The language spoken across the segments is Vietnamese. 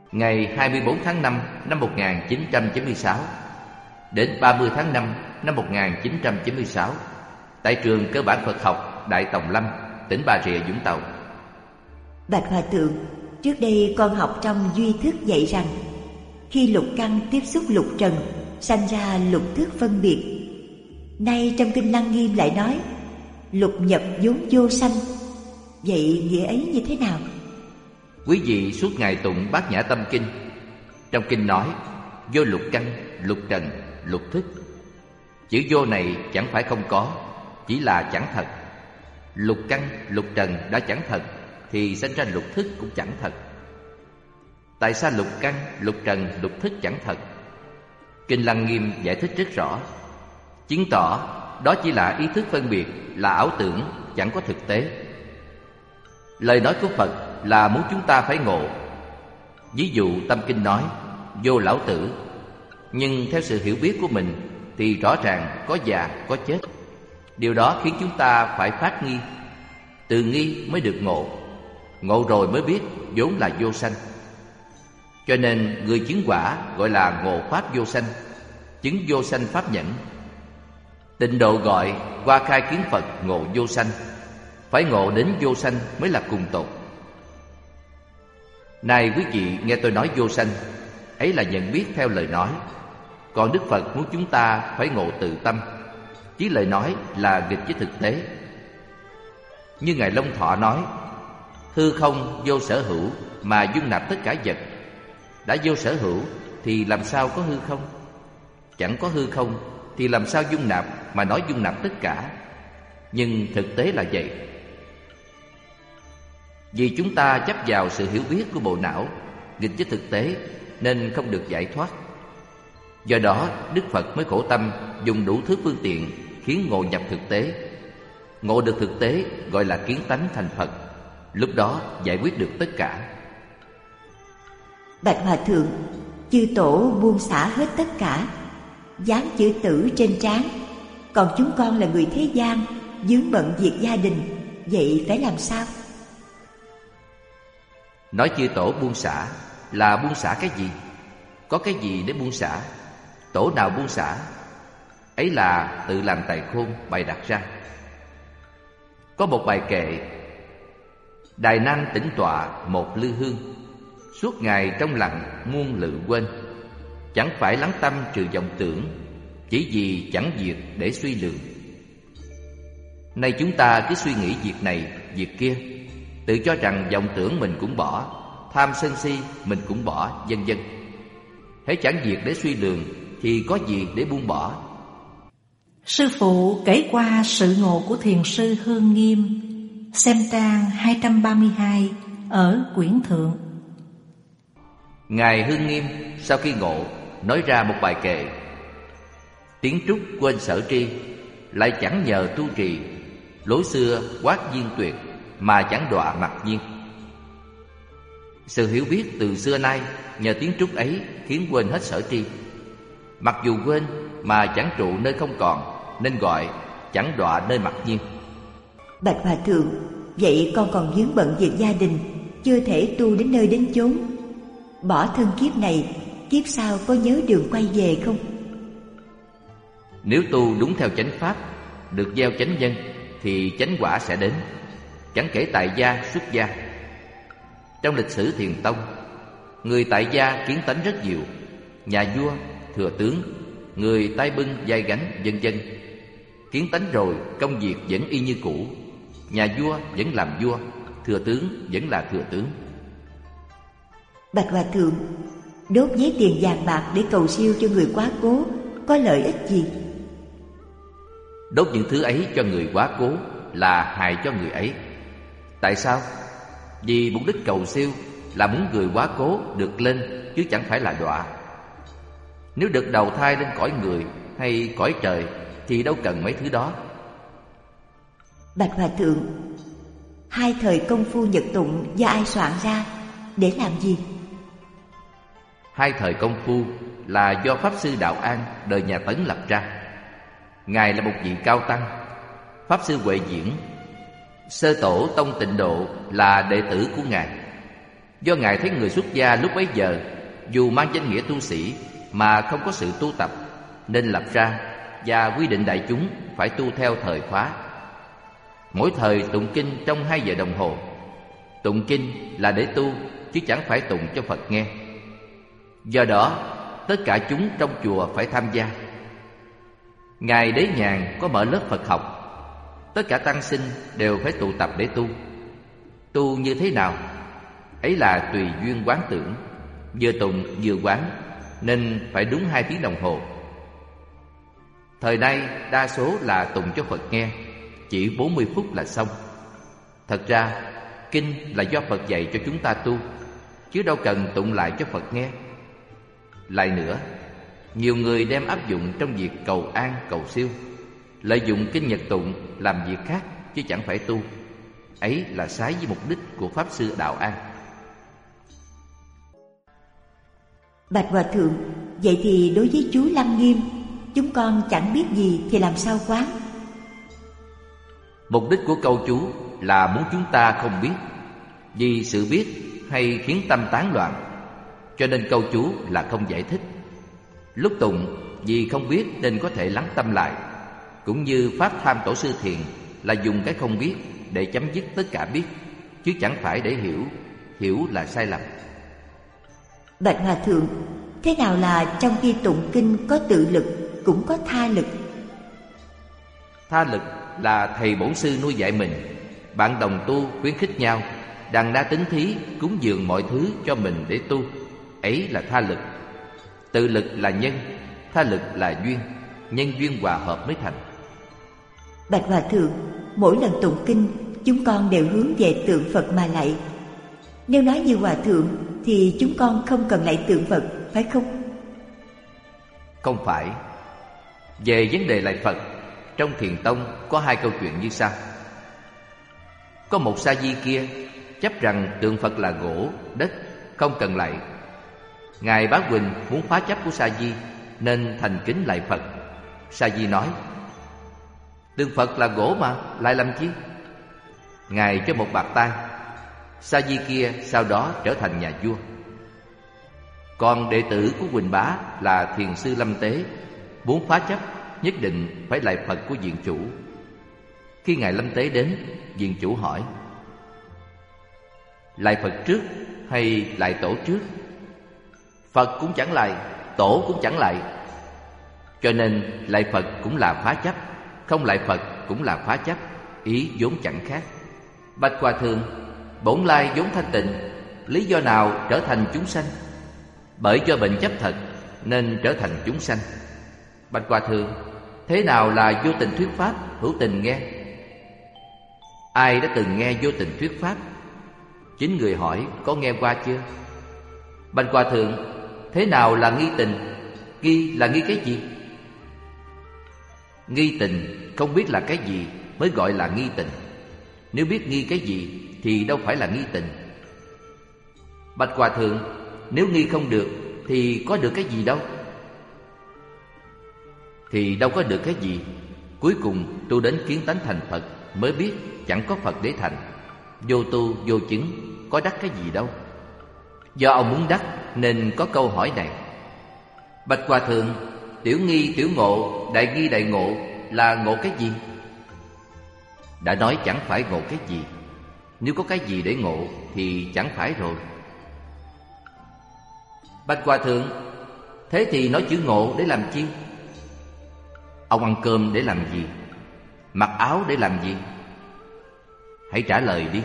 ngày 24 tháng 5 năm 1996 đến 30 tháng 5 năm 1996 tại trường Cơ bản Phật học Đại Tòng Lâm, tỉnh Bà Rịa Vũng Tàu. Bạch Hòa Thượng, trước đây con học trong Duy Thức dạy rằng khi lục căn tiếp xúc lục trần, sanh ra lục thức phân biệt. Nay trong Kinh Lăng Nghiêm lại nói lục nhập vốn vô sanh. Vậy nghĩa ấy như thế nào? Quý vị suốt ngày tụng Bát Nhã Tâm Kinh. Trong kinh nói vô lục căn, lục trần, lục thức. Chữ vô này chẳng phải không có, chỉ là chẳng thật. Lục căn, lục trần đã chẳng thật thì sanh ra lục thức cũng chẳng thật. Tại sao lục căn, lục trần, lục thức chẳng thật? Kinh Lăng Nghiêm giải thích rất rõ, chứng tỏ đó chỉ là ý thức phân biệt, là ảo tưởng, chẳng có thực tế. Lời nói của Phật là muốn chúng ta phải ngộ. Ví dụ Tâm Kinh nói vô lão tử, nhưng theo sự hiểu biết của mình thì rõ ràng có già, có chết. Điều đó khiến chúng ta phải phát nghi. Từ nghi mới được ngộ. Ngộ rồi mới biết vốn là vô sanh. Cho nên người chứng quả gọi là ngộ pháp vô sanh, chứng vô sanh pháp nhẫn. Tịnh độ gọi qua khai kiến Phật ngộ vô sanh. Phải ngộ đến vô sanh mới là cùng tột. Này quý vị nghe tôi nói vô sanh, ấy là nhận biết theo lời nói. Còn Đức Phật muốn chúng ta phải ngộ tự tâm, chứ lời nói là nghịch với thực tế. Như Ngài Long Thọ nói, hư không vô sở hữu mà dung nạp tất cả vật. Đã vô sở hữu thì làm sao có hư không? Chẳng có hư không thì làm sao dung nạp mà nói dung nạp tất cả? Nhưng thực tế là vậy. Vì chúng ta chấp vào sự hiểu biết của bộ não, nghịch với thực tế, nên không được giải thoát. Do đó Đức Phật mới khổ tâm dùng đủ thứ phương tiện khiến ngộ nhập thực tế. Ngộ được thực tế gọi là kiến tánh thành Phật. Lúc đó giải quyết được tất cả. Bạch Hòa Thượng, chư tổ buông xả hết tất cả, dán chữ tử trên trán. Còn chúng con là người thế gian, vướng bận việc gia đình, vậy phải làm sao? Nói chư tổ buông xả là buông xả cái gì? Có cái gì để buông xả? Tổ nào buông xả? Ấy là tự làm tài khôn bày đặt ra. Có một bài kệ: Đài Nam tĩnh tọa một lư hương, suốt ngày trong lặng muôn lự quên. Chẳng phải lắng tâm trừ vọng tưởng, chỉ vì chẳng việc để suy lường. Nay chúng ta cứ suy nghĩ việc này, việc kia, tự cho rằng vọng tưởng mình cũng bỏ, tham sân si mình cũng bỏ, vân vân. Hễ chẳng việc để suy lường thì có gì để buông bỏ? Sư phụ kể qua sự ngộ của thiền sư Hương Nghiêm. Xem trang 232 ở quyển thượng. Ngài Hương Nghiêm sau khi ngộ nói ra một bài kệ: Tiếng trúc quên sở tri, lại chẳng nhờ tu trì. Lối xưa quát viên tuyệt, mà chẳng đọa mặc nhiên. Sự hiểu biết từ xưa nay nhờ tiếng trúc ấy khiến quên hết sở tri. Mặc dù quên mà chẳng trụ nơi không còn, nên gọi chẳng đọa nơi mặc nhiên. Bạch Hòa Thượng, vậy con còn vướng bận việc gia đình, chưa thể tu đến nơi đến chốn. Bỏ thân kiếp này, kiếp sau có nhớ đường quay về không? Nếu tu đúng theo chánh pháp, được gieo chánh nhân, thì chánh quả sẽ đến. Chẳng kể tại gia, xuất gia. Trong lịch sử Thiền Tông, người tại gia kiến tánh rất nhiều: nhà vua, thừa tướng, người tay bưng vai gánh, vân vân. Kiến tánh rồi, công việc vẫn y như cũ. Nhà vua vẫn làm vua, thừa tướng vẫn là thừa tướng. Bạch Hòa Thượng, đốt giấy tiền vàng bạc để cầu siêu cho người quá cố có lợi ích gì? Đốt những thứ ấy cho người quá cố là hại cho người ấy. Tại sao? Vì mục đích cầu siêu là muốn người quá cố được lên, chứ chẳng phải là đọa. Nếu được đầu thai lên cõi người hay cõi trời thì đâu cần mấy thứ đó. Bạch Hòa Thượng, hai thời công phu nhật tụng do ai soạn ra, để làm gì? Hai thời công phu là do Pháp Sư Đạo An đời nhà Tấn lập ra. Ngài là một vị cao tăng. Pháp Sư Huệ Diễn, sơ tổ tông Tịnh Độ, là đệ tử của Ngài. Do Ngài thấy người xuất gia lúc bấy giờ dù mang danh nghĩa tu sĩ mà không có sự tu tập, nên lập ra và quy định đại chúng phải tu theo thời khóa. Mỗi thời tụng kinh trong 2 giờ đồng hồ. Tụng kinh là để tu, chứ chẳng phải tụng cho Phật nghe. Do đó, tất cả chúng trong chùa phải tham gia. Ngài Đế Nhàn có mở lớp Phật học. Tất cả tăng sinh đều phải tụ tập để tu. Tu như thế nào? Ấy là tùy duyên quán tưởng, vừa tụng vừa quán, nên phải đúng 2 tiếng đồng hồ. Thời nay đa số là tụng cho Phật nghe, chỉ 40 phút là xong. Thật ra kinh là do Phật dạy cho chúng ta tu, chứ đâu cần tụng lại cho Phật nghe. Lại nữa, nhiều người đem áp dụng trong việc cầu an cầu siêu, lợi dụng kinh Nhật tụng làm việc khác chứ chẳng phải tu. Ấy là trái với mục đích của Pháp Sư Đạo An. Bạch Hòa Thượng, vậy thì đối với chú Lăng Nghiêm, chúng con chẳng biết gì thì làm sao quán? Mục đích của câu chú là muốn chúng ta không biết, vì sự biết hay khiến tâm tán loạn, cho nên câu chú là không giải thích. Lúc tụng vì không biết nên có thể lắng tâm lại. Cũng như Pháp Tham Tổ Sư Thiền là dùng cái không biết để chấm dứt tất cả biết, chứ chẳng phải để hiểu. Hiểu là sai lầm. Bạch Hòa Thượng, thế nào là trong khi tụng kinh có tự lực cũng có tha lực? Tha lực là thầy bổn sư nuôi dạy mình, bạn đồng tu khuyến khích nhau, đằng đa tính thí cúng dường mọi thứ cho mình để tu. Ấy là tha lực. Tự lực là nhân, tha lực là duyên. Nhân duyên hòa hợp mới thành. Bạch Hòa Thượng, mỗi lần tụng kinh chúng con đều hướng về tượng Phật mà lạy. Nếu nói như Hòa Thượng thì chúng con không cần lạy tượng Phật, phải không? Không phải. Về vấn đề lạy Phật, trong Thiền Tông có 2 câu chuyện như sau. Có một sa di kia chấp rằng tượng Phật là gỗ, đất, không cần lạy. Ngài Bá Huỳnh muốn phá chấp của sa di nên thành kính lạy Phật. Sa di nói: tượng Phật là gỗ mà, lại làm chi? Ngài cho một bạt tay. Sa di kia sau đó trở thành nhà vua. Còn đệ tử của Huỳnh Bá là Thiền sư Lâm Tế muốn phá chấp nhất định phải lạy Phật của viện chủ. Khi Ngài Lâm Tế đến, viện chủ hỏi: lạy Phật trước hay lạy tổ trước? Phật cũng chẳng lạy, tổ cũng chẳng lạy. Cho nên lạy Phật cũng là phá chấp, không lạy Phật cũng là phá chấp, ý vốn chẳng khác. Bạch Hòa Thượng, bổn lai vốn thanh tịnh, lý do nào trở thành chúng sanh? Bởi do bệnh chấp thật nên trở thành chúng sanh. Bạch Hòa Thượng, thế nào là vô tình thuyết pháp, hữu tình nghe? Ai đã từng nghe vô tình thuyết pháp? Chính người hỏi có nghe qua chưa? Bạch Hòa Thượng, thế nào là nghi tình? Nghi là nghi cái gì? Nghi tình không biết là cái gì mới gọi là nghi tình. Nếu biết nghi cái gì thì đâu phải là nghi tình. Bạch Hòa Thượng, nếu nghi không được thì có được cái gì đâu? Thì đâu có được cái gì. Cuối cùng tu đến kiến tánh thành Phật mới biết chẳng có Phật để thành. Vô tu vô chứng, có đắc cái gì đâu. Do ông muốn đắc nên có câu hỏi này. Bạch Hòa Thượng, tiểu nghi tiểu ngộ, đại nghi đại ngộ là ngộ cái gì? Đã nói chẳng phải ngộ cái gì. Nếu có cái gì để ngộ thì chẳng phải rồi. Bạch Hòa Thượng, thế thì nói chữ ngộ để làm chi? Ông ăn cơm để làm gì? Mặc áo để làm gì? Hãy trả lời đi.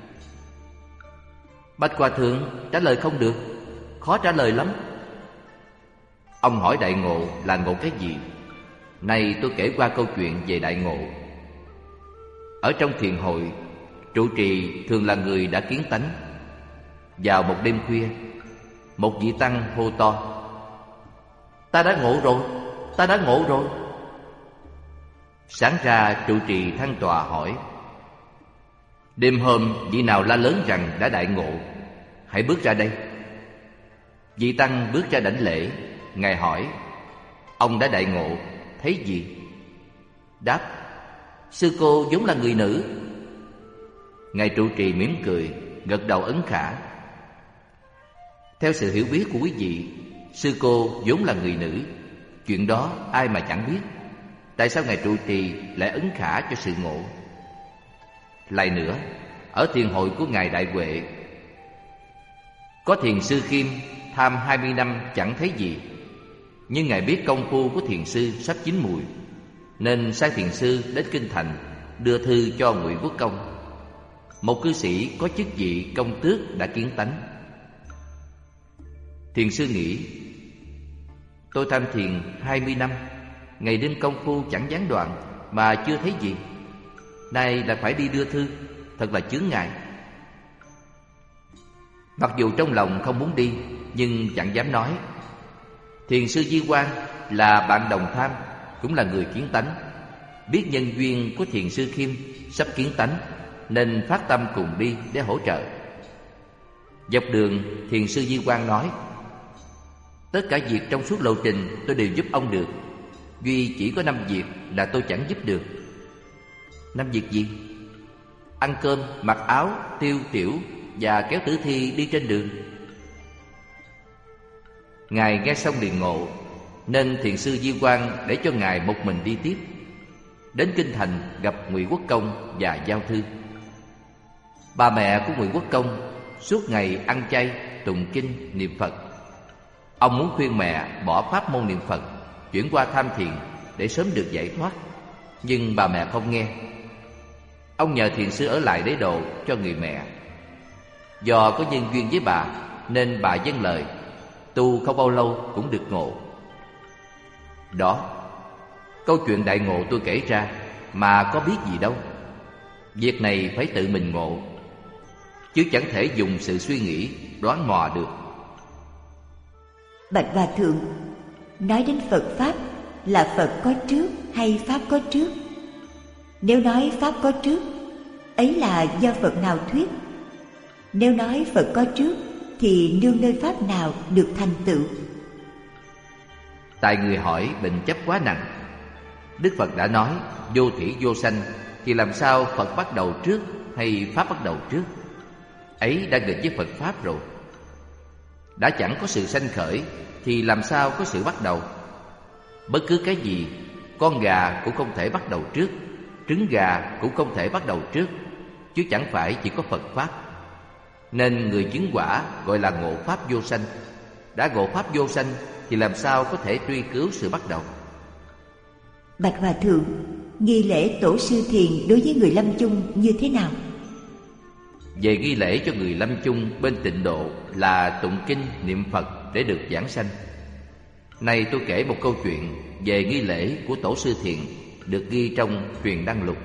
Bạch Hòa Thượng, trả lời không được, khó trả lời lắm. Ông hỏi đại ngộ là ngộ cái gì? Này tôi kể qua câu chuyện về đại ngộ. Ở trong thiền hội, trụ trì thường là người đã kiến tánh. Vào một đêm khuya, một vị tăng hô to: ta đã ngộ rồi, ta đã ngộ rồi. Sáng ra trụ trì thăng tọa hỏi: đêm hôm vị nào la lớn rằng đã đại ngộ? Hãy bước ra đây. Vị tăng bước ra đảnh lễ. Ngài hỏi: ông đã đại ngộ, thấy gì? Đáp: sư cô vốn là người nữ. Ngài trụ trì mỉm cười, gật đầu ấn khả. Theo sự hiểu biết của quý vị, sư cô vốn là người nữ. Chuyện đó ai mà chẳng biết. Tại sao ngài trụ trì lại ấn khả cho sự ngộ? Lại nữa, ở thiền hội của ngài Đại Huệ, có thiền sư Khiêm tham 20 năm chẳng thấy gì. Nhưng ngài biết công phu của thiền sư sắp chín mùi, nên sai thiền sư đến kinh thành đưa thư cho Ngụy Quốc Công, một cư sĩ có chức vị công tước đã kiến tánh. Thiền sư nghĩ, tôi tham thiền 20 năm, ngày đêm công phu chẳng gián đoạn mà chưa thấy gì, nay lại phải đi đưa thư, thật là chướng ngại. Mặc dù trong lòng không muốn đi, nhưng chẳng dám nói. Thiền sư Di Quang là bạn đồng tham, cũng là người kiến tánh, biết nhân duyên của thiền sư Khiêm sắp kiến tánh, nên phát tâm cùng đi để hỗ trợ. Dọc đường, thiền sư Di Quang nói, tất cả việc trong suốt lộ trình tôi đều giúp ông được, duy chỉ có 5 việc là tôi chẳng giúp được. 5 việc gì? Ăn cơm, mặc áo, tiêu tiểu và kéo tử thi đi trên đường. Ngài nghe xong liền ngộ, nên thiền sư Di Quang để cho ngài một mình đi tiếp. Đến kinh thành gặp Ngụy Quốc Công và giao thư. Bà mẹ của Ngụy Quốc Công suốt ngày ăn chay, tụng kinh, niệm Phật. Ông muốn khuyên mẹ bỏ pháp môn niệm Phật, chuyển qua tham thiền để sớm được giải thoát, nhưng bà mẹ không nghe. Ông nhờ thiền sư ở lại đế độ cho người mẹ. Do có nhân duyên với bà nên bà vâng lời, tu không bao lâu cũng được ngộ. Đó, câu chuyện đại ngộ tôi kể ra mà có biết gì đâu. Việc này phải tự mình ngộ, chứ chẳng thể dùng sự suy nghĩ đoán mò được. Bạch Hòa Thượng, nói đến Phật Pháp là Phật có trước hay Pháp có trước? Nếu nói Pháp có trước, ấy là do Phật nào thuyết? Nếu nói Phật có trước, thì nương nơi Pháp nào được thành tựu? Tại người hỏi bệnh chấp quá nặng, Đức Phật đã nói vô thủy vô sanh, thì làm sao Phật bắt đầu trước hay Pháp bắt đầu trước? Ấy đã nghịch với Phật Pháp rồi. Đã chẳng có sự sanh khởi thì làm sao có sự bắt đầu? Bất cứ cái gì, con gà cũng không thể bắt đầu trước, trứng gà cũng không thể bắt đầu trước, chứ chẳng phải chỉ có Phật Pháp. Nên người chứng quả gọi là ngộ Pháp vô sanh. Đã ngộ Pháp vô sanh thì làm sao có thể truy cứu sự bắt đầu? Bạch Hòa Thượng, nghi lễ tổ sư thiền đối với người lâm chung như thế nào? Về nghi lễ cho người lâm chung bên Tịnh Độ là tụng kinh niệm Phật để được giảng sanh. Nay tôi kể một câu chuyện về nghi lễ của tổ sư thiền được ghi trong Truyền Đăng Lục.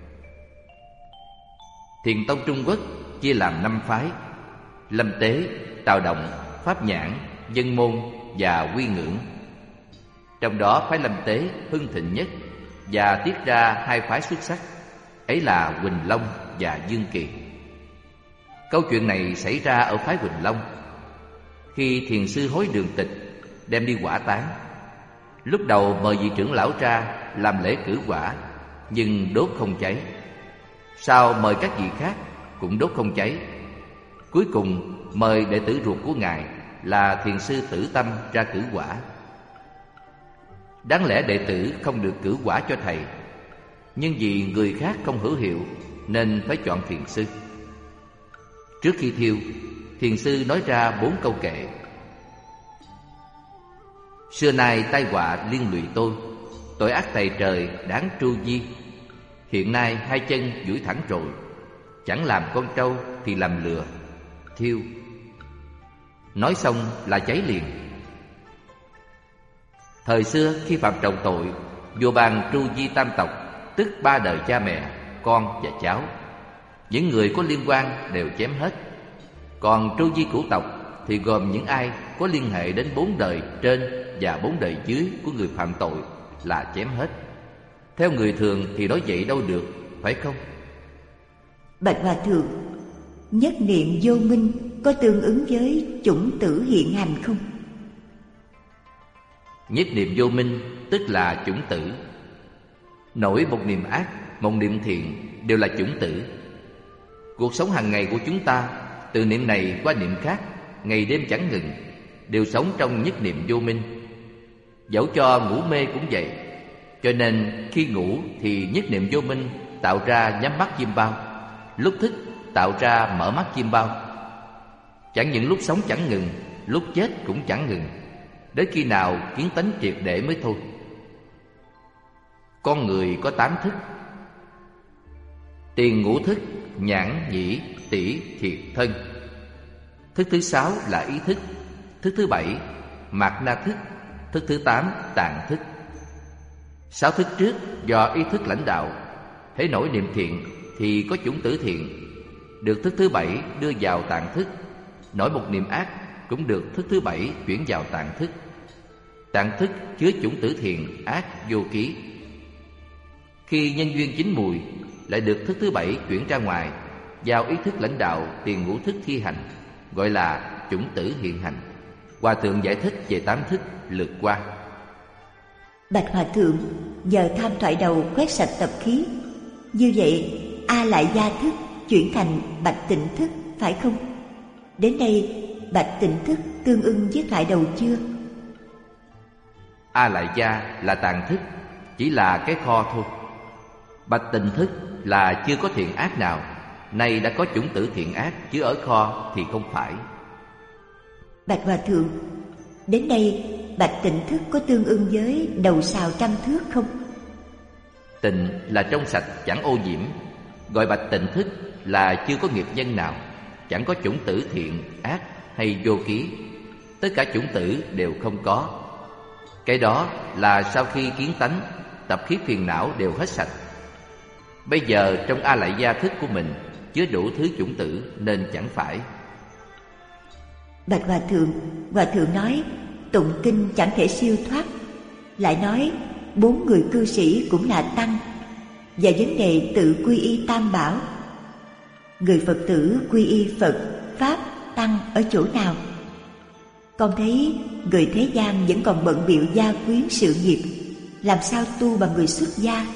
Thiền tông Trung Quốc chia làm 5 phái: Lâm Tế, Tào Động, Pháp Nhãn, Dân Môn và Quy Ngưỡng. Trong đó phái Lâm Tế hưng thịnh nhất và tiết ra 2 phái xuất sắc, ấy là Huỳnh Long và Dương Kỳ. Câu chuyện này xảy ra ở phái Huỳnh Long. Khi thiền sư Hối Đường Tịch đem đi hỏa táng, lúc đầu mời vị trưởng lão ra làm lễ cử hỏa, nhưng đốt không cháy. Sau mời các vị khác cũng đốt không cháy. Cuối cùng mời đệ tử ruột của ngài là thiền sư Tử Tâm ra cử hỏa. Đáng lẽ đệ tử không được cử hỏa cho thầy, nhưng vì người khác không hữu hiệu nên phải chọn thiền sư. Trước khi thiêu, thiền sư nói ra 4 câu kệ: xưa nay tai họa liên lụy tôi, tội ác tày trời đáng tru di. Hiện nay 2 chân duỗi thẳng rồi, chẳng làm con trâu thì làm lừa, thiêu. Nói xong là cháy liền. Thời xưa khi phạm trọng tội, vua ban tru di tam tộc, tức 3 đời cha mẹ, con và cháu. Những người có liên quan đều chém hết. Còn tru di cửu tộc thì gồm những ai có liên hệ đến 4 đời trên và 4 đời dưới của người phạm tội là chém hết. Theo người thường thì nói vậy đâu được, phải không? Bạch Hòa Thượng, nhất niệm vô minh có tương ứng với chủng tử hiện hành không? Nhất niệm vô minh tức là chủng tử. Nổi một niệm ác, một niệm thiện đều là chủng tử. Cuộc sống hàng ngày của chúng ta, từ niệm này qua niệm khác ngày đêm chẳng ngừng, đều sống trong nhất niệm vô minh. Dẫu cho ngủ mê cũng vậy. Cho nên khi ngủ thì nhất niệm vô minh tạo ra nhắm mắt chiêm bao, lúc thức tạo ra mở mắt chiêm bao. Chẳng những lúc sống chẳng ngừng, lúc chết cũng chẳng ngừng, đến khi nào kiến tánh triệt để mới thôi. Con người có 8 thức: tiền ngũ thức, nhãn nhĩ tỷ thiệt thân. Thức thứ 6 là ý thức. Thức thứ 7 mạt na thức. Thức thứ 8 tạng thức. 6 thức trước do ý thức lãnh đạo, hễ nổi niệm thiện thì có chủng tử thiện, được thức thứ 7 đưa vào tạng thức. Nổi một niệm ác cũng được thức thứ 7 chuyển vào tạng thức. Tạng thức chứa chủng tử thiện ác vô ký. Khi nhân duyên chín mùi, lại được thức thứ 7 chuyển ra ngoài, vào ý thức lãnh đạo tiền ngũ thức thi hành, gọi là chủng tử hiện hành. Hòa thượng giải thích về 8 thức lượt qua. Bạch Hòa thượng, giờ tham thoại đầu quét sạch tập khí, như vậy A Lại Gia thức chuyển thành Bạch Tịnh thức phải không? Đến đây Bạch Tịnh thức tương ưng với thoại đầu chưa? A Lại Gia là tạng thức, chỉ là cái kho thôi. Bạch Tịnh thức là chưa có thiện ác nào, nay đã có chủng tử thiện ác, chứ ở kho thì không phải. Bạch Hòa thượng, đến đây Bạch Tịnh thức có tương ưng với đầu sào 100 thước không? Tịnh là trong sạch chẳng ô nhiễm, gọi Bạch Tịnh thức là chưa có nghiệp nhân nào, chẳng có chủng tử thiện ác hay vô ký, tất cả chủng tử đều không có. Cái đó là sau khi kiến tánh, tập khí phiền não đều hết sạch. Bây giờ trong A Lại Gia thức của mình chứa đủ thứ chủng tử nên chẳng phải. Bạch Hòa thượng nói tụng kinh chẳng thể siêu thoát, lại nói 4 người cư sĩ cũng là tăng, và vấn đề tự quy y tam bảo. Người Phật tử quy y Phật, Pháp, Tăng ở chỗ nào? Con thấy người thế gian vẫn còn bận bịu gia quyến sự nghiệp, làm sao tu bằng người xuất gia?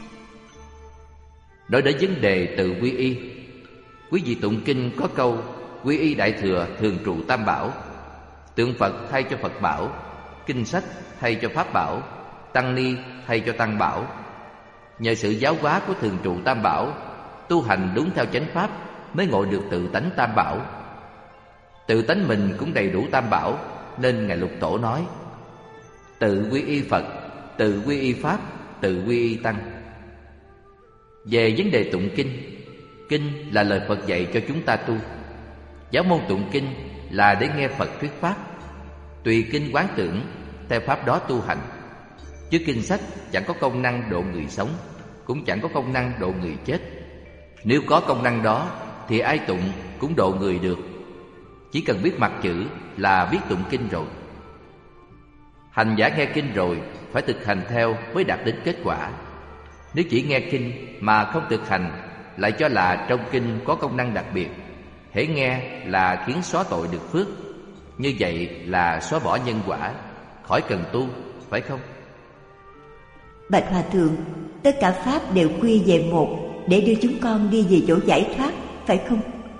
Nói đến vấn đề tự quy y, quý vị tụng kinh có câu quy y đại thừa thường trụ tam bảo, tượng Phật thay cho Phật bảo, kinh sách thay cho Pháp bảo, tăng ni thay cho tăng bảo. Nhờ sự giáo hóa của thường trụ tam bảo, tu hành đúng theo chánh pháp mới ngộ được tự tánh tam bảo. Tự tánh mình cũng đầy đủ tam bảo, nên Ngài Lục Tổ nói tự quy y Phật, tự quy y Pháp, tự quy y Tăng. Về vấn đề tụng kinh, kinh là lời Phật dạy cho chúng ta tu. Giáo môn tụng kinh là để nghe Phật thuyết pháp, tùy kinh quán tưởng, theo pháp đó tu hành. Chứ kinh sách chẳng có công năng độ người sống, cũng chẳng có công năng độ người chết. Nếu có công năng đó thì ai tụng cũng độ người được. Chỉ cần biết mặt chữ là biết tụng kinh rồi. Hành giả nghe kinh rồi phải thực hành theo mới đạt đến kết quả. Nếu chỉ nghe kinh mà không thực hành, lại cho là trong kinh có công năng đặc biệt, hễ nghe là khiến xóa tội được phước, như vậy là xóa bỏ nhân quả, khỏi cần tu, phải không? Bạch Hòa thượng, tất cả pháp đều quy về một, để đưa chúng con đi về chỗ giải thoát, phải không?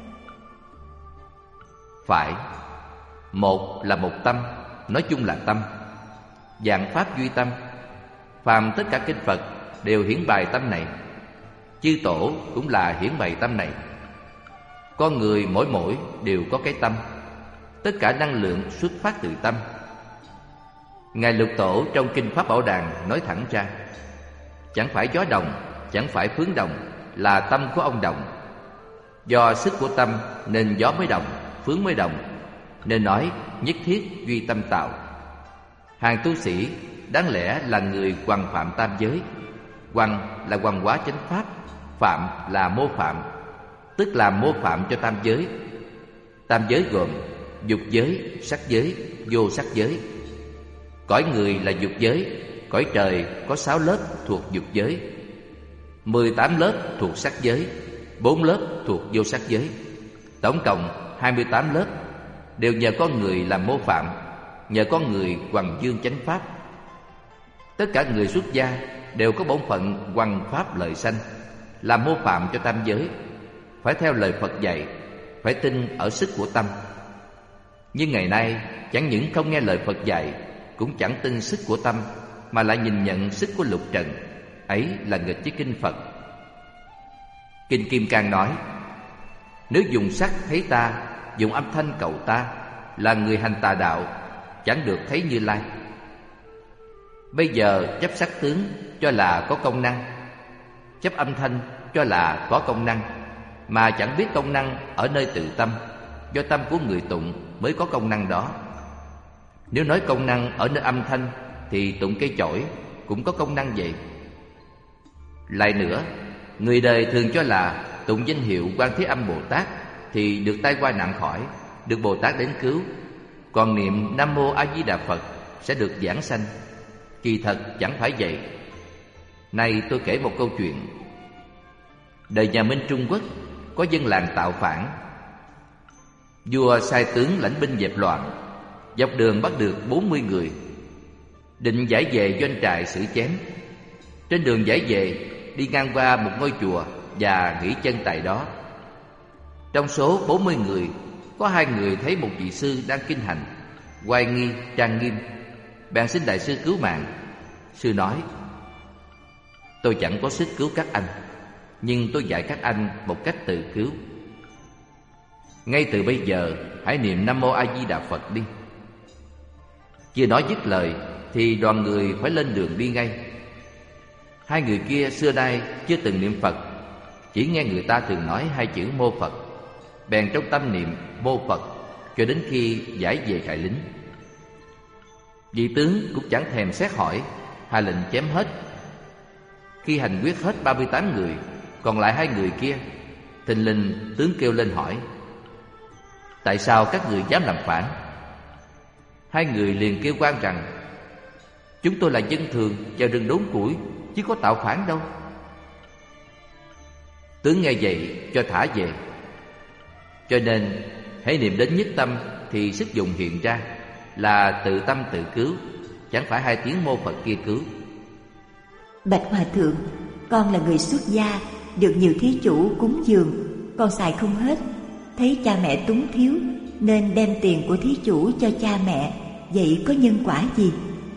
Phải. Một là một tâm, nói chung là tâm. Vạn pháp duy tâm. Phàm tất cả kinh Phật đều hiển bày tâm này. Chư tổ cũng là hiển bày tâm này. Con người mỗi đều có cái tâm. Tất cả năng lượng xuất phát từ tâm. Ngài Lục Tổ trong Kinh Pháp Bảo Đàn nói thẳng ra, chẳng phải gió đồng, chẳng phải phướng đồng, là tâm của ông đồng. Do sức của tâm nên gió mới đồng, phướng mới đồng, nên nói nhất thiết duy tâm tạo. Hàng tu sĩ đáng lẽ là người hoằng phạm tam giới. Hoằng là hoằng hóa chánh pháp, phạm là mô phạm, tức là mô phạm cho tam giới. Tam giới gồm dục giới, sắc giới, vô sắc giới. Cõi người là dục giới, cõi trời có 6 lớp thuộc dục giới, 18 lớp thuộc sắc giới, 4 lớp thuộc vô sắc giới. Tổng cộng 28 lớp, đều nhờ con người làm mô phạm, nhờ con người hoằng dương chánh pháp. Tất cả người xuất gia đều có bổn phận hoằng pháp lợi sanh, làm mô phạm cho tam giới. Phải theo lời Phật dạy, phải tin ở sức của tâm. Nhưng ngày nay chẳng những không nghe lời Phật dạy, cũng chẳng tin sức của tâm, mà lại nhìn nhận sức của lục trần. Ấy là nghịch với kinh Phật. Kinh Kim Cang nói: nếu dùng sắc thấy ta, dùng âm thanh cầu ta, là người hành tà đạo, chẳng được thấy Như Lai. Bây giờ chấp sắc tướng cho là có công năng, chấp âm thanh cho là có công năng, mà chẳng biết công năng ở nơi tự tâm. Do tâm của người tụng mới có công năng đó. Nếu nói công năng ở nơi âm thanh, thì tụng cây chổi cũng có công năng vậy. Lại nữa, người đời thường cho là tụng danh hiệu Quan Thế Âm Bồ Tát thì được tai qua nạn khỏi, được Bồ Tát đến cứu. Còn niệm Nam Mô A Di Đà Phật sẽ được giảng sanh. Kỳ thật chẳng phải vậy. Nay tôi kể một câu chuyện. Đời nhà Minh Trung Quốc có dân làng tạo phản. Vua sai tướng lãnh binh dẹp loạn. Dọc đường bắt được 40 người, định giải về doanh trại xử chém. Trên đường giải về, đi ngang qua một ngôi chùa và nghỉ chân tại đó. Trong số 40 người, có 2 người thấy một vị sư đang kinh hành, oai nghi, trang nghiêm, bèn xin đại sư cứu mạng. Sư nói: tôi chẳng có sức cứu các anh, nhưng tôi dạy các anh một cách tự cứu. Ngay từ bây giờ hãy niệm Nam Mô A Di Đà Phật đi. Chưa nói dứt lời thì đoàn người phải lên đường đi ngay. 2 người kia xưa nay chưa từng niệm Phật, chỉ nghe người ta thường nói 2 chữ Mô Phật, bèn trong tâm niệm Mô Phật cho đến khi giải về trại lính. Vị tướng cũng chẳng thèm xét hỏi, hạ lệnh chém hết. Khi hành quyết hết 38 người, còn lại 2 người kia, thình lình tướng kêu lên hỏi: tại sao các người dám làm phản? 2 người liền kêu oan rằng: chúng tôi là dân thường vào rừng đốn củi, chứ có tạo phản đâu. Tướng nghe vậy cho thả về. Cho nên hãy niệm đến nhất tâm thì sức dùng hiện ra, là tự tâm tự cứu, chẳng phải 2 tiếng Mô Phật kia cứu. Bạch Hòa Thượng, con là người xuất gia, được nhiều thí chủ cúng dường, con xài không hết. Thấy cha mẹ túng thiếu nên đem tiền của thí chủ cho cha mẹ. Vậy có nhân quả gì?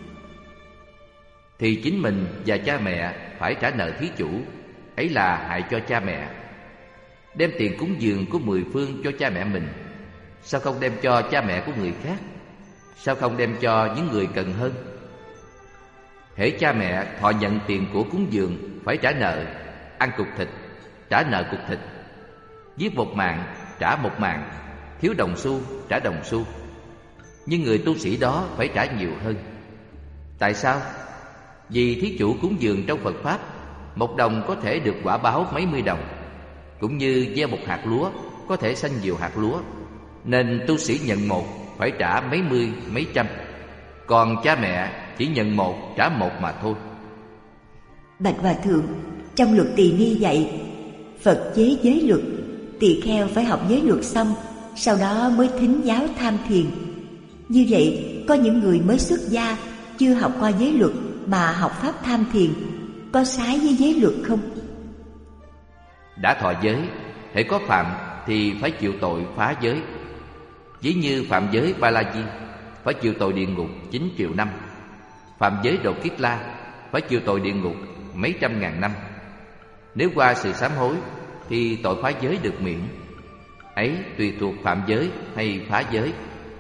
Thì chính mình và cha mẹ phải trả nợ thí chủ, ấy là hại cho cha mẹ. Đem tiền cúng dường của 10 phương cho cha mẹ mình, sao không đem cho cha mẹ của người khác? Sao không đem cho những người cần hơn? Hễ cha mẹ thọ nhận tiền của cúng dường phải trả nợ. Ăn cục thịt, trả nợ cục thịt. Giết một mạng, trả một mạng. Thiếu đồng xu, trả đồng xu. Nhưng người tu sĩ đó phải trả nhiều hơn. Tại sao? Vì thí chủ cúng dường trong Phật Pháp, 1 đồng có thể được quả báo mấy mươi đồng. Cũng như gieo một hạt lúa có thể sanh nhiều hạt lúa. Nên tu sĩ nhận 1 phải trả mấy mươi, mấy trăm. Còn cha mẹ chỉ nhận 1 trả 1 mà thôi. Bạch Hòa Thượng, trong luật Tỳ Ni dạy Phật chế giới luật, tỳ kheo phải học giới luật xong, sau đó mới thính giáo tham thiền. Như vậy, có những người mới xuất gia, chưa học qua giới luật mà học pháp tham thiền, có trái với giới luật không? Đã thọ giới, hễ có phạm thì phải chịu tội phá giới. Ví như phạm giới Ba La Di, phải chịu tội địa ngục 9 triệu năm. Phạm giới Độ Kiết La, phải chịu tội địa ngục mấy trăm ngàn năm. Nếu qua sự sám hối thì tội phá giới được miễn. Ấy tùy thuộc phạm giới hay phá giới.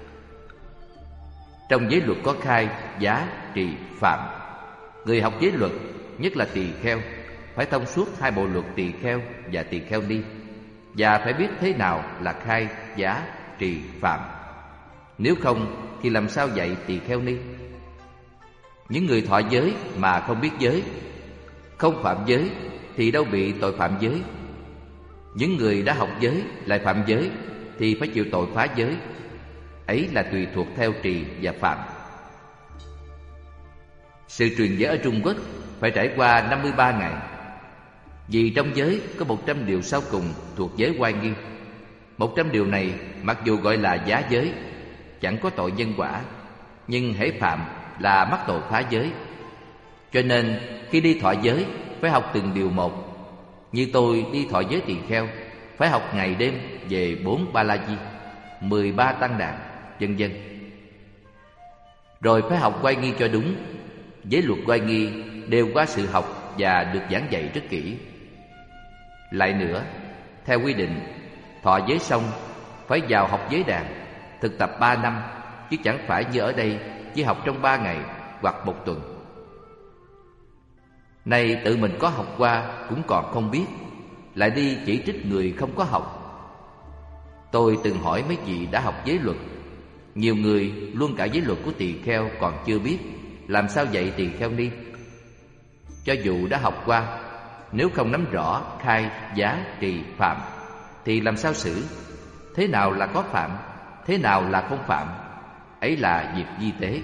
Trong giới luật có khai, giá, trì, phạm. Người học giới luật, nhất là tỳ kheo, phải thông suốt 2 bộ luật tỳ kheo và tỳ kheo ni, và phải biết thế nào là khai, giá, trì, phạm. Nếu không thì làm sao dạy tỳ kheo ni? Những người thọ giới mà không biết giới, không phạm giới thì đâu bị tội phạm giới. Những người đã học giới lại phạm giới thì phải chịu tội phá giới. Ấy là tùy thuộc theo trì và phạm. Sự truyền giới ở Trung Quốc phải trải qua 53 ngày. Vì trong giới có 100 điều sau cùng thuộc giới oai nghi. 100 điều này mặc dù gọi là giá giới, chẳng có tội nhân quả, nhưng hễ phạm là mắc tội phá giới. Cho nên khi đi thọ giới phải học từng điều một. Như tôi đi thọ giới tỳ kheo, phải học ngày đêm về 4 Ba La Di, 13 Tăng Đàn, vân vân. Rồi phải học oai nghi cho đúng. Giới luật oai nghi đều qua sự học và được giảng dạy rất kỹ. Lại nữa, theo quy định, thọ giới xong phải vào học giới đàn, thực tập 3 năm, chứ chẳng phải như ở đây chỉ học trong 3 ngày hoặc 1 tuần. Nay tự mình có học qua cũng còn không biết, lại đi chỉ trích người không có học. Tôi từng hỏi mấy vị đã học giới luật. Nhiều người luôn cả giới luật của tỳ kheo còn chưa biết, làm sao dạy tỳ kheo ni? Cho dù đã học qua, nếu không nắm rõ khai, giá, trì, phạm, thì làm sao xử? Thế nào là có phạm, thế nào là không phạm? Ấy là việc vi tế.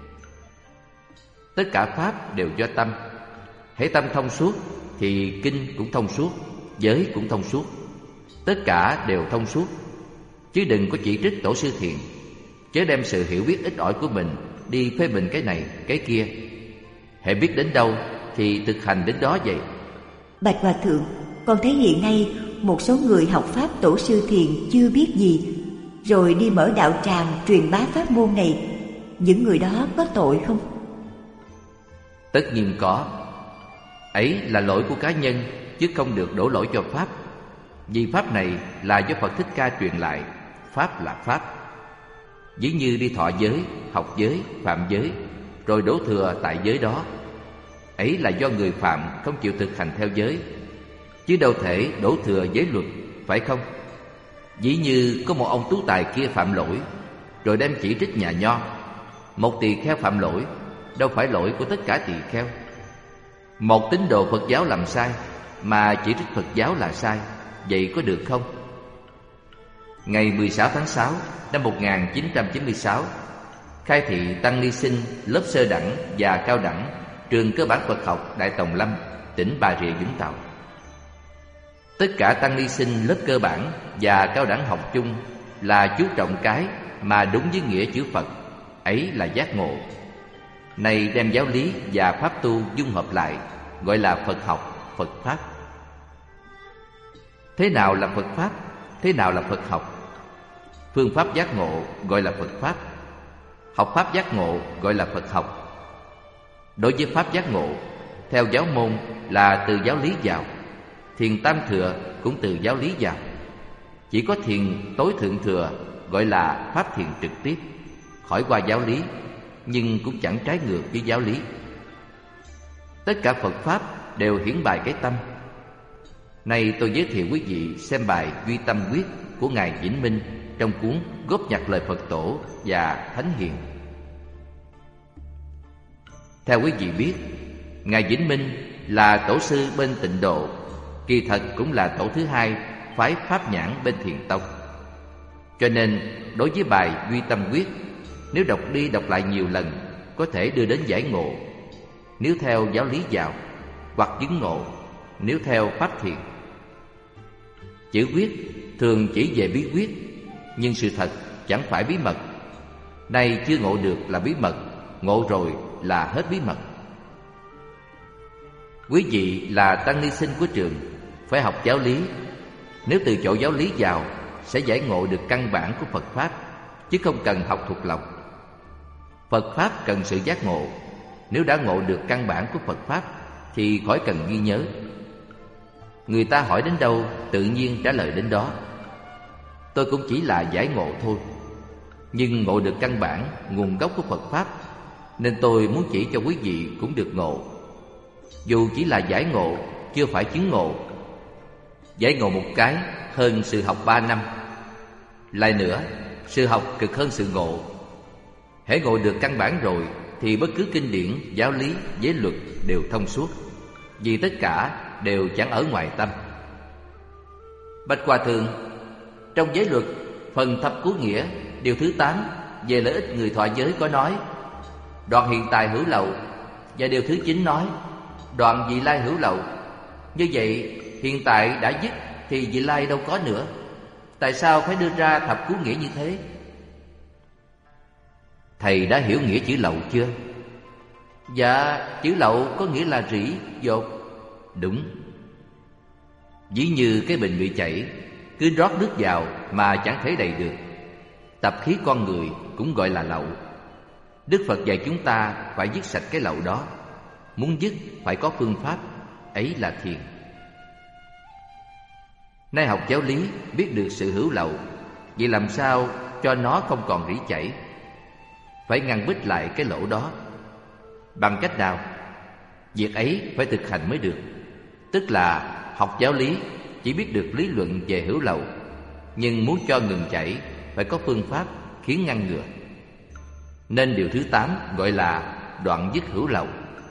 Tất cả pháp đều do tâm. Hễ tâm thông suốt thì kinh cũng thông suốt, giới cũng thông suốt. Tất cả đều thông suốt. Chứ đừng có chỉ trích tổ sư Thiền, chớ đem sự hiểu biết ít ỏi của mình đi phê bình cái này, cái kia. Hễ biết đến đâu thì thực hành đến đó vậy. Bạch Hòa Thượng, con thấy hiện nay một số người học pháp tổ sư Thiền chưa biết gì, rồi đi mở đạo tràng truyền bá pháp môn này. Những người đó có tội không? Tất nhiên có. Ấy là lỗi của cá nhân, chứ không được đổ lỗi cho pháp. Vì pháp này là do Phật Thích Ca truyền lại. Pháp là pháp. Ví như đi thọ giới, học giới, phạm giới, rồi đổ thừa tại giới đó. Ấy là do người phạm không chịu thực hành theo giới, chứ đâu thể đổ thừa giới luật, phải không? Ví như có một ông tú tài kia phạm lỗi, rồi đem chỉ trích nhà nho. Một tỳ kheo phạm lỗi, đâu phải lỗi của tất cả tỳ kheo. Một tín đồ Phật giáo làm sai, mà chỉ trích Phật giáo là sai, vậy có được không? Ngày 16 tháng 6 năm 1996, khai thị tăng ni sinh lớp sơ đẳng và cao đẳng trường cơ bản Phật học Đại Tòng Lâm, tỉnh Bà Rịa Vũng Tàu. Tất cả tăng ni sinh lớp cơ bản và cao đẳng học chung là chú trọng cái mà đúng với nghĩa chữ Phật, ấy là giác ngộ. Này đem giáo lý và pháp tu dung hợp lại, gọi là Phật học, Phật pháp. Thế nào là Phật pháp? Thế nào là Phật học? Phương pháp giác ngộ gọi là Phật pháp. Học pháp giác ngộ gọi là Phật học. Đối với pháp giác ngộ, theo giáo môn là từ giáo lý vào. Thiền tam thừa cũng từ giáo lý vào. Chỉ có thiền tối thượng thừa gọi là pháp thiền trực tiếp, khỏi qua giáo lý, nhưng cũng chẳng trái ngược với giáo lý. Tất cả Phật pháp đều hiển bài cái tâm. Nay tôi giới thiệu quý vị xem bài Duy Tâm Quyết của Ngài Vĩnh Minh trong cuốn Góp nhặt lời Phật Tổ và Thánh Hiền. Theo quý vị biết, Ngài Vĩnh Minh là tổ sư bên Tịnh Độ, kỳ thật cũng là tổ thứ hai phái Pháp Nhãn bên Thiền Tông. Cho nên đối với bài Duy Tâm Quyết, nếu đọc đi đọc lại nhiều lần, có thể đưa đến giải ngộ, nếu theo giáo lý vào, hoặc chứng ngộ, nếu theo pháp thiền. Chữ quyết thường chỉ về bí quyết, nhưng sự thật chẳng phải bí mật. Nay chưa ngộ được là bí mật, ngộ rồi là hết bí mật. Quý vị là tăng ni sinh của trường, phải học giáo lý. Nếu từ chỗ giáo lý vào, sẽ giải ngộ được căn bản của Phật pháp, chứ không cần học thuộc lòng. Phật pháp cần sự giác ngộ. Nếu đã ngộ được căn bản của Phật pháp thì khỏi cần ghi nhớ. Người ta hỏi đến đâu, tự nhiên trả lời đến đó. Tôi cũng chỉ là giải ngộ thôi, nhưng ngộ được căn bản, nguồn gốc của Phật pháp, nên tôi muốn chỉ cho quý vị cũng được ngộ. Dù chỉ là giải ngộ, chưa phải chứng ngộ. Giải ngộ một cái hơn sự học 3 năm. Lại nữa, sự học cực hơn sự ngộ. Hễ ngộ được căn bản rồi thì bất cứ kinh điển, giáo lý, giới luật đều thông suốt, vì tất cả đều chẳng ở ngoài tâm. Bạch Hòa Thượng, trong giới luật phần thập cú nghĩa điều thứ 8 về lợi ích người thọ giới có nói đoạn hiện tại hữu lậu, và điều thứ 9 nói đoạn vị lai hữu lậu. Như vậy hiện tại đã dứt thì vị lai đâu có nữa. Tại sao phải đưa ra thập cú nghĩa như thế? Thầy đã hiểu nghĩa chữ lậu chưa? Dạ, chữ lậu có nghĩa là rỉ, dột. Đúng. Ví như cái bình bị chảy, cứ rót nước vào mà chẳng thể đầy được. Tập khí con người cũng gọi là lậu. Đức Phật dạy chúng ta phải dứt sạch cái lậu đó. Muốn dứt phải có phương pháp, ấy là thiền. Nay học giáo lý biết được sự hữu lậu, vậy làm sao cho nó không còn rỉ chảy? Phải ngăn bích lại cái lỗ đó. Bằng cách nào? Việc ấy phải thực hành mới được. Tức là học giáo lý chỉ biết được lý luận về hữu lậu, nhưng muốn cho ngừng chảy phải có phương pháp khiến ngăn ngừa. Nên điều thứ 8 gọi là đoạn dứt hữu lậu.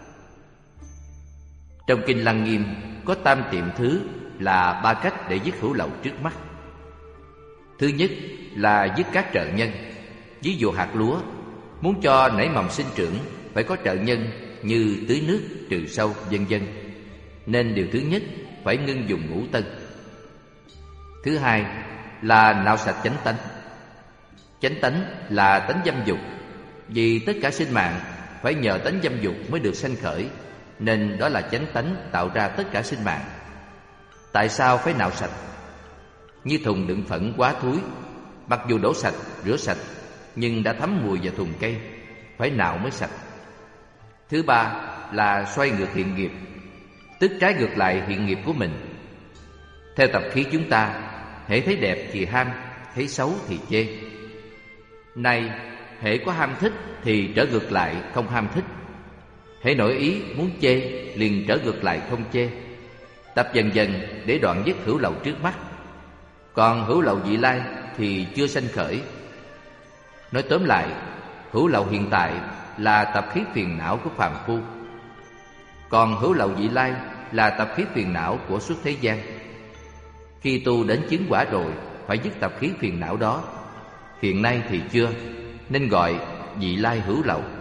Trong Kinh Lăng Nghiêm có tam tiệm thứ là 3 cách để dứt hữu lậu trước mắt. Thứ nhất là dứt các trợ nhân. Ví dụ hạt lúa, muốn cho nảy mầm sinh trưởng phải có trợ nhân như tưới nước, trừ sâu, vân vân. Nên điều thứ nhất phải ngưng dùng ngũ tân. Thứ hai là nạo sạch chánh tánh. Chánh tánh là tánh dâm dục. Vì tất cả sinh mạng phải nhờ tánh dâm dục mới được sanh khởi, nên đó là chánh tánh tạo ra tất cả sinh mạng. Tại sao phải nạo sạch? Như thùng đựng phẫn quá thúi, mặc dù đổ sạch, rửa sạch, nhưng đã thấm mùi vào thùng cây, phải nạo mới sạch. Thứ ba là xoay ngược hiện nghiệp, tức trái ngược lại hiện nghiệp của mình. Theo tập khí chúng ta, hễ thấy đẹp thì ham, thấy xấu thì chê. Nay hễ có ham thích thì trở ngược lại không ham thích. Hễ nổi ý muốn chê liền trở ngược lại không chê. Tập dần dần để đoạn dứt hữu lậu trước mắt. Còn hữu lậu vị lai thì chưa sanh khởi. Nói tóm lại, hữu lậu hiện tại là tập khí phiền não của phàm phu, còn hữu lậu vị lai là tập khí phiền não của suốt thế gian. Khi tu đến chứng quả rồi phải dứt tập khí phiền não đó. Hiện nay thì chưa, nên gọi vị lai hữu lậu.